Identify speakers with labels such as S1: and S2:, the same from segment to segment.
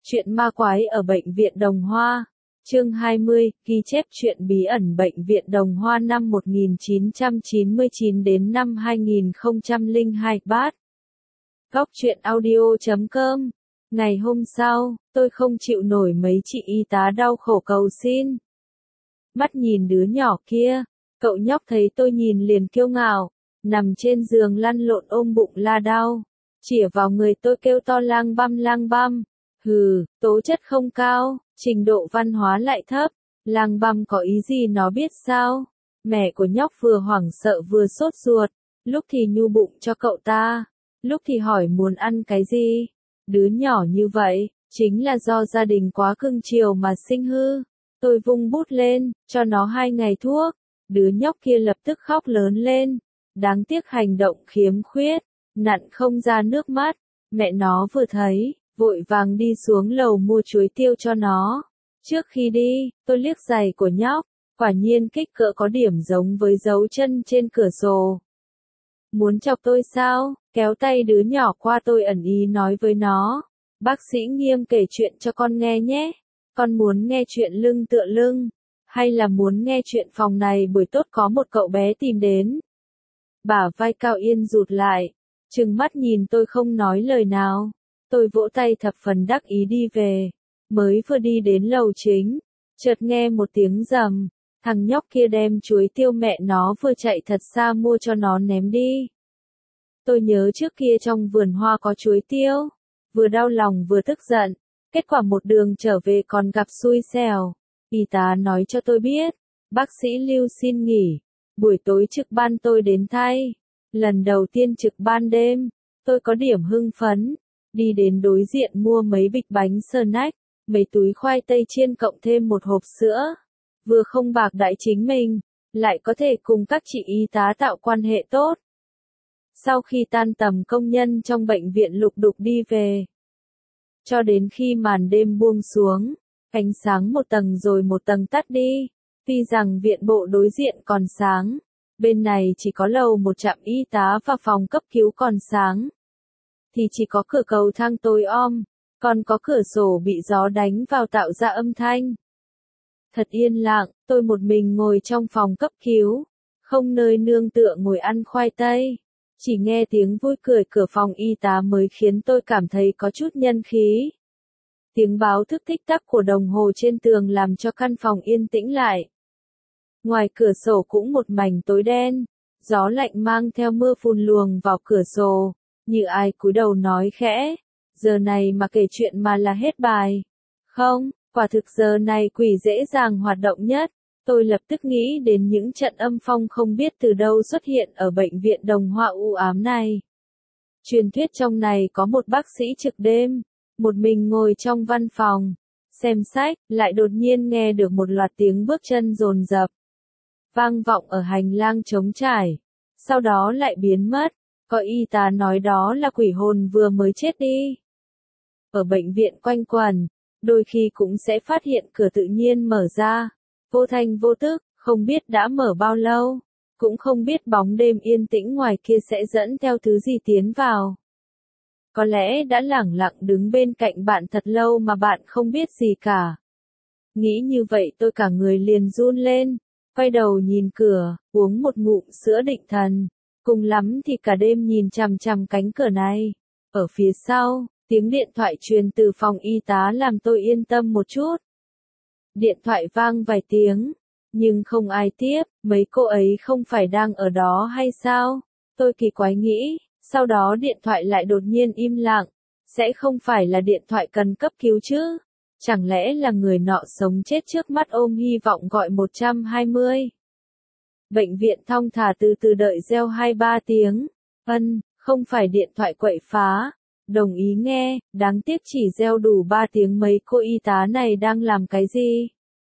S1: Chuyện ma quái ở Bệnh viện Đồng Hoa. Chương 20, ghi chép chuyện bí ẩn Bệnh viện Đồng Hoa năm 1999 đến năm 2002. Bát. Góc truyện audio.com. Ngày hôm sau, tôi không chịu nổi mấy chị y tá đau khổ cầu xin. Mắt nhìn đứa nhỏ kia, cậu nhóc thấy tôi nhìn liền kiêu ngạo, nằm trên giường lăn lộn ôm bụng la đau, chĩa vào người tôi kêu to lang băm. Hừ, tố chất không cao, trình độ văn hóa lại thấp, lang băm có ý gì nó biết sao? Mẹ của nhóc vừa hoảng sợ vừa sốt ruột, lúc thì nhu bụng cho cậu ta, lúc thì hỏi muốn ăn cái gì. Đứa nhỏ như vậy, chính là do gia đình quá cưng chiều mà sinh hư. Tôi vung bút lên, cho nó 2 ngày thuốc. Đứa nhóc kia lập tức khóc lớn lên. Đáng tiếc hành động khiếm khuyết, nặn không ra nước mắt. Mẹ nó vừa thấy, vội vàng đi xuống lầu mua chuối tiêu cho nó. Trước khi đi, tôi liếc giày của nhóc, quả nhiên kích cỡ có điểm giống với dấu chân trên cửa sổ. Muốn chọc tôi sao? Kéo tay đứa nhỏ qua tôi ẩn ý nói với nó. Bác sĩ Nghiêm kể chuyện cho con nghe nhé. Con muốn nghe chuyện lưng tựa lưng, hay là muốn nghe chuyện phòng này buổi tốt có một cậu bé tìm đến? Bả vai Cao Yên rụt lại, trừng mắt nhìn tôi không nói lời nào. Tôi vỗ tay thập phần đắc ý đi về. Mới vừa đi đến lầu chính, chợt nghe một tiếng rầm. Thằng nhóc kia đem chuối tiêu mẹ nó vừa chạy thật xa mua cho nó ném đi. Tôi nhớ trước kia trong vườn hoa có chuối tiêu, vừa đau lòng vừa tức giận. Kết quả một đường trở về còn gặp xui xẻo. Y tá nói cho tôi biết, bác sĩ Lưu xin nghỉ. Buổi tối trực ban tôi đến thay. Lần đầu tiên trực ban đêm, tôi có điểm hưng phấn. Đi đến đối diện mua mấy bịch bánh snack, mấy túi khoai tây chiên cộng thêm một hộp sữa. Vừa không bạc đãi chính mình, lại có thể cùng các chị y tá tạo quan hệ tốt. Sau khi tan tầm công nhân trong bệnh viện lục đục đi về. Cho đến khi màn đêm buông xuống, ánh sáng một tầng rồi một tầng tắt đi. Tuy rằng viện bộ đối diện còn sáng, bên này chỉ có lầu một trạm y tá và phòng cấp cứu còn sáng. Thì chỉ có cửa cầu thang tối om, còn có cửa sổ bị gió đánh vào tạo ra âm thanh. Thật yên lặng, tôi một mình ngồi trong phòng cấp cứu, không nơi nương tựa ngồi ăn khoai tây. Chỉ nghe tiếng vui cười cửa phòng y tá mới khiến tôi cảm thấy có chút nhân khí. Tiếng báo thức tích tắc của đồng hồ trên tường làm cho căn phòng yên tĩnh lại. Ngoài cửa sổ cũng một mảnh tối đen, gió lạnh mang theo mưa phùn luồng vào cửa sổ, như ai cúi đầu nói khẽ, giờ này mà kể chuyện mà là hết bài. Không, quả thực giờ này quỷ dễ dàng hoạt động nhất. Tôi lập tức nghĩ đến những trận âm phong không biết từ đâu xuất hiện ở bệnh viện Đồng Hoa u ám này. Truyền thuyết trong này có một bác sĩ trực đêm, một mình ngồi trong văn phòng, xem sách, lại đột nhiên nghe được một loạt tiếng bước chân dồn dập, vang vọng ở hành lang trống trải, sau đó lại biến mất. Có y tá nói đó là quỷ hồn vừa mới chết đi. Ở bệnh viện quanh quẩn, đôi khi cũng sẽ phát hiện cửa tự nhiên mở ra, vô thanh vô tức, không biết đã mở bao lâu, cũng không biết bóng đêm yên tĩnh ngoài kia sẽ dẫn theo thứ gì tiến vào. Có lẽ đã lẳng lặng đứng bên cạnh bạn thật lâu mà bạn không biết gì cả. Nghĩ như vậy tôi cả người liền run lên, quay đầu nhìn cửa, uống một ngụm sữa định thần, cùng lắm thì cả đêm nhìn chằm chằm cánh cửa này. Ở phía sau, tiếng điện thoại truyền từ phòng y tá làm tôi yên tâm một chút. Điện thoại vang vài tiếng, nhưng không ai tiếp, mấy cô ấy không phải đang ở đó hay sao? Tôi kỳ quái nghĩ, sau đó điện thoại lại đột nhiên im lặng, sẽ không phải là điện thoại cần cấp cứu chứ? Chẳng lẽ là người nọ sống chết trước mắt ôm hy vọng gọi 120? Bệnh viện thong thả từ từ đợi reo 2-3 tiếng, không phải điện thoại quậy phá. Đồng ý nghe, đáng tiếc chỉ reo đủ 3 tiếng mấy cô y tá này đang làm cái gì?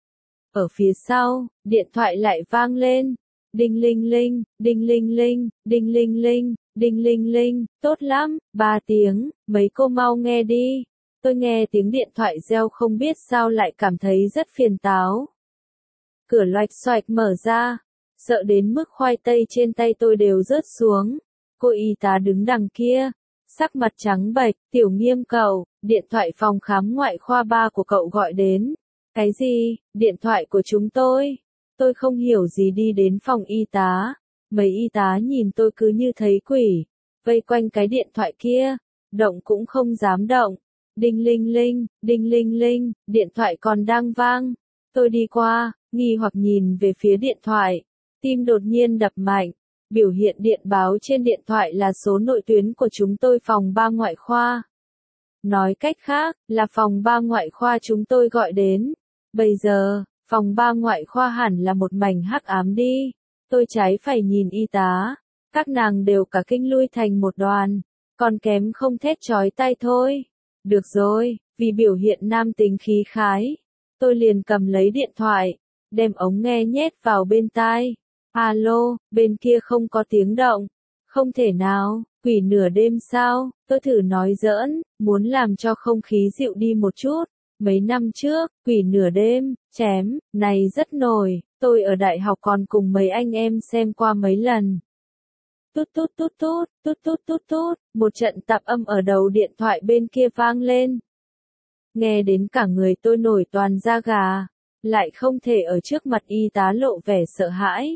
S1: Ở phía sau, điện thoại lại vang lên. Đinh linh linh, đinh linh linh, đinh linh linh, đinh linh linh, tốt lắm, 3 tiếng, mấy cô mau nghe đi. Tôi nghe tiếng điện thoại reo không biết sao lại cảm thấy rất phiền táo. Cửa loạch xoạch mở ra, sợ đến mức khoai tây trên tay tôi đều rớt xuống. Cô y tá đứng đằng kia, sắc mặt trắng bệch, Tiểu Nghiêm cậu, Điện thoại phòng khám ngoại khoa 3 của cậu gọi đến. Cái gì? Điện thoại của chúng tôi? Tôi không hiểu gì đi đến phòng y tá. Mấy y tá nhìn tôi cứ như thấy quỷ. Vây quanh cái điện thoại kia. Động cũng không dám động. Đinh linh linh, điện thoại còn đang vang. Tôi đi qua, nghi hoặc nhìn về phía điện thoại. Tim đột nhiên đập mạnh. Biểu hiện điện báo trên điện thoại là số nội tuyến của chúng tôi phòng 3 ngoại khoa. Nói cách khác, là phòng 3 ngoại khoa chúng tôi gọi đến. Bây giờ, phòng 3 ngoại khoa hẳn là một mảnh hắc ám đi. Tôi trái phải nhìn y tá. Các nàng đều cả kinh lui thành một đoàn. Còn kém không thét chói tai thôi. Được rồi, vì biểu hiện nam tính khí khái. Tôi liền cầm lấy điện thoại. Đem ống nghe nhét vào bên tai. Alo, bên kia không có tiếng động. Không thể nào, quỷ nửa đêm sao? Tôi thử nói giỡn, muốn làm cho không khí dịu đi một chút. Mấy năm trước, quỷ nửa đêm, chém, này rất nổi. Tôi ở đại học còn cùng mấy anh em xem qua mấy lần. Tút tút tút tút, tút tút tút tút, một trận tạp âm ở đầu điện thoại bên kia vang lên. Nghe đến cả người tôi nổi toàn da gà, lại không thể ở trước mặt y tá lộ vẻ sợ hãi.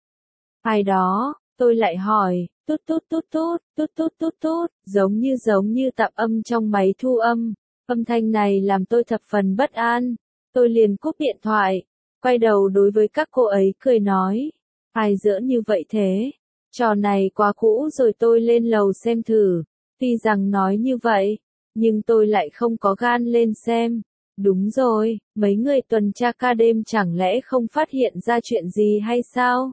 S1: Ai đó, tôi lại hỏi, tút tút tút tút, tút tút tút tút, giống như tạp âm trong máy thu âm. Âm thanh này làm tôi thập phần bất an. Tôi liền cúp điện thoại, quay đầu đối với các cô ấy cười nói, ai giỡn như vậy thế? Trò này quá cũ rồi, tôi lên lầu xem thử. Tuy rằng nói như vậy, nhưng tôi lại không có gan lên xem. Đúng rồi, mấy người tuần tra ca đêm chẳng lẽ không phát hiện ra chuyện gì hay sao?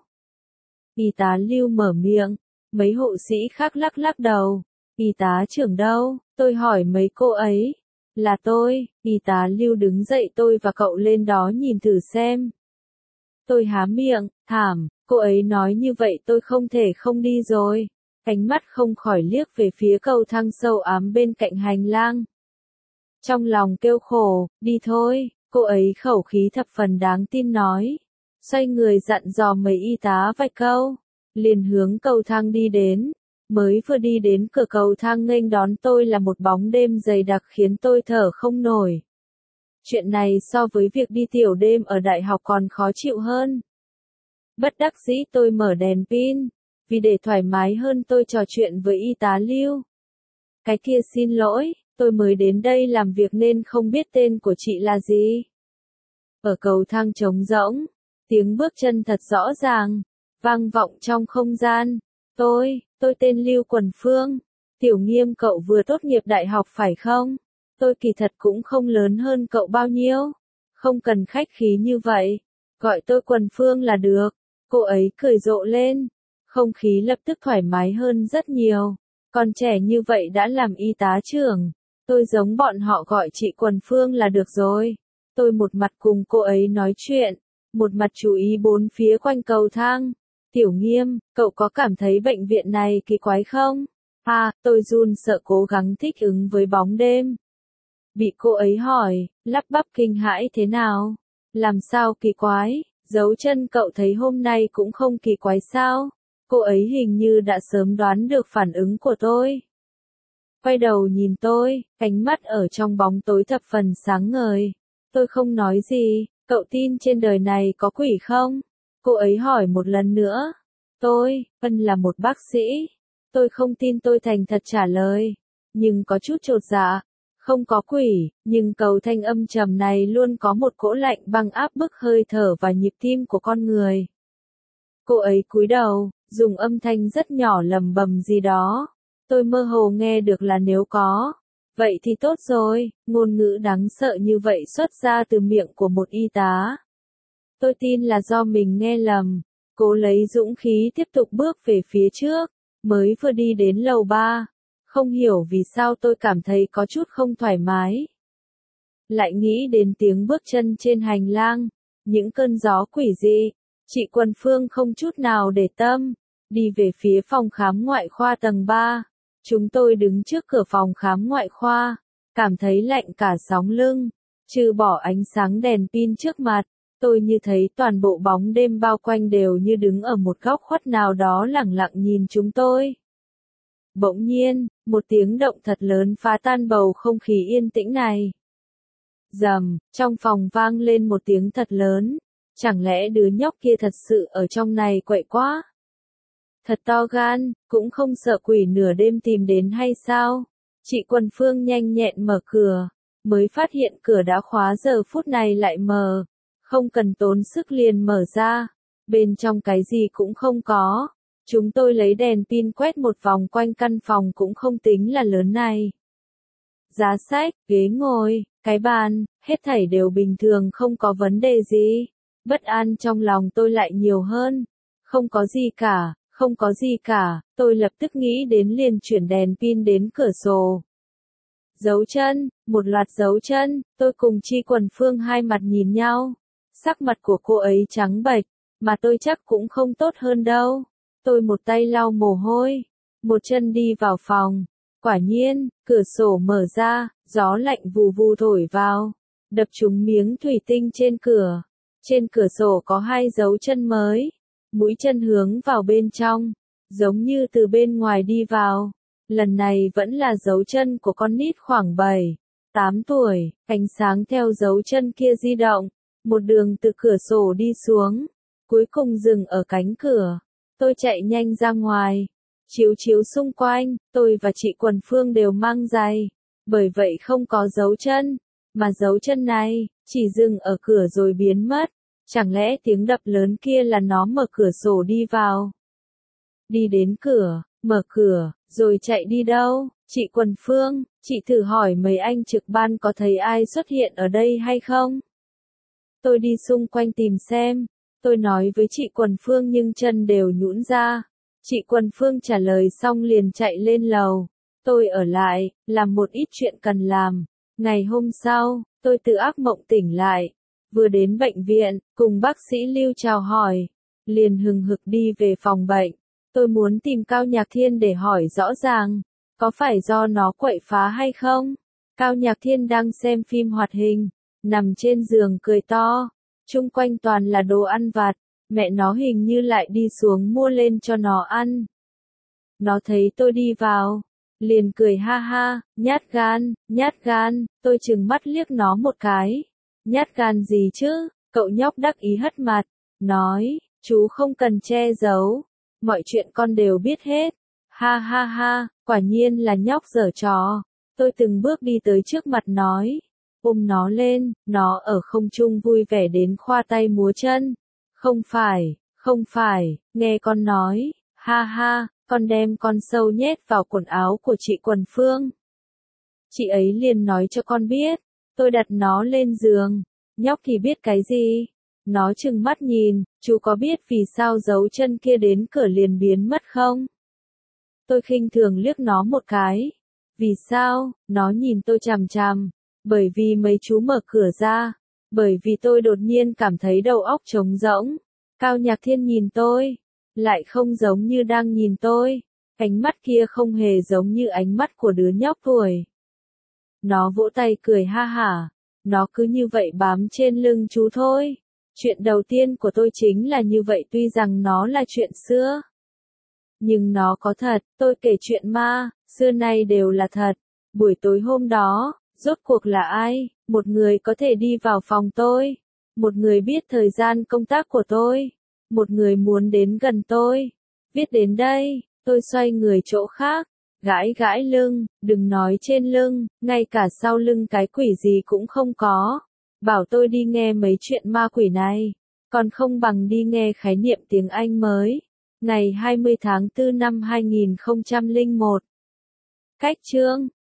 S1: Y tá Lưu mở miệng, mấy hộ sĩ khác lắc lắc đầu. Y tá trưởng đâu? Tôi hỏi mấy cô ấy. Là tôi. Y tá Lưu đứng dậy, tôi và cậu lên đó nhìn thử xem. Tôi há miệng, thảm, cô ấy nói như vậy tôi không thể không đi rồi. Ánh mắt không khỏi liếc về phía cầu thang sâu ám bên cạnh hành lang. Trong lòng kêu khổ, đi thôi, cô ấy khẩu khí thập phần đáng tin nói. Xoay người dặn dò mấy y tá vài câu, liền hướng cầu thang đi đến. Mới vừa đi đến cửa cầu thang, nghênh đón tôi là một bóng đêm dày đặc khiến tôi thở không nổi. Chuyện này so với việc đi tiểu đêm ở đại học còn khó chịu hơn. Bất đắc dĩ tôi mở đèn pin, vì để thoải mái hơn tôi trò chuyện với y tá Lưu. Cái kia xin lỗi, tôi mới đến đây làm việc nên không biết tên của chị là gì. Ở cầu thang trống rỗng, tiếng bước chân thật rõ ràng, vang vọng trong không gian. Tôi tên Lưu Quần Phương. Tiểu Nghiêm, cậu vừa tốt nghiệp đại học phải không? Tôi kỳ thật cũng không lớn hơn cậu bao nhiêu. Không cần khách khí như vậy. Gọi tôi Quần Phương là được. Cô ấy cười rộ lên. Không khí lập tức thoải mái hơn rất nhiều. Còn trẻ như vậy đã làm y tá trưởng. Tôi giống bọn họ gọi chị Quần Phương là được rồi. Tôi một mặt cùng cô ấy nói chuyện, một mặt chú ý bốn phía quanh cầu thang. Tiểu Nghiêm, cậu có cảm thấy bệnh viện này kỳ quái không? Tôi run sợ cố gắng thích ứng với bóng đêm. Bị cô ấy hỏi, lắp bắp kinh hãi thế nào? Làm sao kỳ quái? Dấu chân cậu thấy hôm nay cũng không kỳ quái sao? Cô ấy hình như đã sớm đoán được phản ứng của tôi. Quay đầu nhìn tôi, ánh mắt ở trong bóng tối thập phần sáng ngời. Tôi không nói gì, cậu tin trên đời này có quỷ không? Cô ấy hỏi một lần nữa. Ân là một bác sĩ. Tôi không tin, tôi thành thật trả lời. Nhưng có chút chột dạ. Không có quỷ, nhưng cầu thanh âm trầm này luôn có một cỗ lạnh băng áp bức hơi thở và nhịp tim của con người. Cô ấy cúi đầu, dùng âm thanh rất nhỏ lầm bầm gì đó. Tôi mơ hồ nghe được là nếu có. Vậy thì tốt rồi, ngôn ngữ đáng sợ như vậy xuất ra từ miệng của một y tá. Tôi tin là do mình nghe lầm. Cố lấy dũng khí tiếp tục bước về phía trước. Mới vừa đi đến lầu 3. Không hiểu vì sao tôi cảm thấy có chút không thoải mái. Lại nghĩ đến tiếng bước chân trên hành lang. Những cơn gió quỷ dị. Chị Quần Phương không chút nào để tâm. Đi về phía phòng khám ngoại khoa tầng 3. Chúng tôi đứng trước cửa phòng khám ngoại khoa. Cảm thấy lạnh cả sóng lưng. Trừ bỏ ánh sáng đèn pin trước mặt. Tôi như thấy toàn bộ bóng đêm bao quanh đều như đứng ở một góc khuất nào đó lẳng lặng nhìn chúng tôi. Bỗng nhiên, một tiếng động thật lớn phá tan bầu không khí yên tĩnh này. Rầm, trong phòng vang lên một tiếng thật lớn. Chẳng lẽ đứa nhóc kia thật sự ở trong này quậy quá? Thật to gan, cũng không sợ quỷ nửa đêm tìm đến hay sao? Chị Quần Phương nhanh nhẹn mở cửa, mới phát hiện cửa đã khóa giờ phút này lại mở. Không cần tốn sức liền mở ra. Bên trong cái gì cũng không có. Chúng tôi lấy đèn pin quét một vòng quanh căn phòng cũng không tính là lớn này. Giá sách, ghế ngồi, cái bàn, hết thảy đều bình thường không có vấn đề gì. Bất an trong lòng tôi lại nhiều hơn. Không có gì cả, không có gì cả, tôi lập tức nghĩ đến liền chuyển đèn pin đến cửa sổ. Dấu chân, một loạt dấu chân, tôi cùng Chi Quần Phương hai mặt nhìn nhau. Sắc mặt của cô ấy trắng bệch, mà tôi chắc cũng không tốt hơn đâu. Tôi một tay lau mồ hôi, một chân đi vào phòng. Quả nhiên, cửa sổ mở ra, gió lạnh vù vù thổi vào, đập trúng miếng thủy tinh trên cửa. Trên cửa sổ có hai dấu chân mới, mũi chân hướng vào bên trong, giống như từ bên ngoài đi vào. Lần này vẫn là dấu chân của con nít khoảng 7, 8 tuổi, ánh sáng theo dấu chân kia di động, một đường từ cửa sổ đi xuống, cuối cùng dừng ở cánh cửa. Tôi chạy nhanh ra ngoài, chiếu chiếu xung quanh, tôi và chị Quần Phương đều mang giày, bởi vậy không có dấu chân, mà dấu chân này, chỉ dừng ở cửa rồi biến mất. Chẳng lẽ tiếng đập lớn kia là nó mở cửa sổ đi vào? Đi đến cửa, mở cửa, rồi chạy đi đâu? Chị Quần Phương, chị thử hỏi mấy anh trực ban có thấy ai xuất hiện ở đây hay không? Tôi đi xung quanh tìm xem. Tôi nói với chị Quần Phương nhưng chân đều nhũn ra. Chị Quần Phương trả lời xong liền chạy lên lầu. Tôi ở lại, làm một ít chuyện cần làm. Ngày hôm sau, tôi từ ác mộng tỉnh lại. Vừa đến bệnh viện, cùng bác sĩ Lưu chào hỏi. Liền hừng hực đi về phòng bệnh. Tôi muốn tìm Cao Nhạc Thiên để hỏi rõ ràng. Có phải do nó quậy phá hay không? Cao Nhạc Thiên đang xem phim hoạt hình. Nằm trên giường cười to. Chung quanh toàn là đồ ăn vặt. Mẹ nó hình như lại đi xuống mua lên cho nó ăn. Nó thấy tôi đi vào. Liền cười ha ha, nhát gan, tôi trừng mắt liếc nó một cái. Nhát gan gì chứ, cậu nhóc đắc ý hất mặt, nói, chú không cần che giấu, mọi chuyện con đều biết hết. Ha ha ha, quả nhiên là nhóc giở trò. Tôi từng bước đi tới trước mặt nói, ôm nó lên, nó ở không trung vui vẻ đến khoa tay múa chân. Không phải, nghe con nói, ha ha, con đem con sâu nhét vào quần áo của chị Quần Phương. Chị ấy liền nói cho con biết, tôi đặt nó lên giường, nhóc thì biết cái gì? Nó trừng mắt nhìn, chú có biết vì sao dấu chân kia đến cửa liền biến mất không? Tôi khinh thường liếc nó một cái. Vì sao? Nó nhìn tôi chằm chằm. Bởi vì mấy chú mở cửa ra. Bởi vì tôi đột nhiên cảm thấy đầu óc trống rỗng. Cao Nhạc Thiên nhìn tôi, lại không giống như đang nhìn tôi. Ánh mắt kia không hề giống như ánh mắt của đứa nhóc tuổi. Nó vỗ tay cười ha hả. Nó cứ như vậy bám trên lưng chú thôi. Chuyện đầu tiên của tôi chính là như vậy tuy rằng nó là chuyện xưa. Nhưng nó có thật, tôi kể chuyện ma, xưa nay đều là thật. Buổi tối hôm đó, rốt cuộc là ai? Một người có thể đi vào phòng tôi. Một người biết thời gian công tác của tôi. Một người muốn đến gần tôi. Viết đến đây, tôi xoay người chỗ khác. Gãi gãi lưng, đừng nói trên lưng, ngay cả sau lưng cái quỷ gì cũng không có. Bảo tôi đi nghe mấy chuyện ma quỷ này. Còn không bằng đi nghe khái niệm tiếng Anh mới. Ngày 20 tháng 4 năm 2001. Cách chương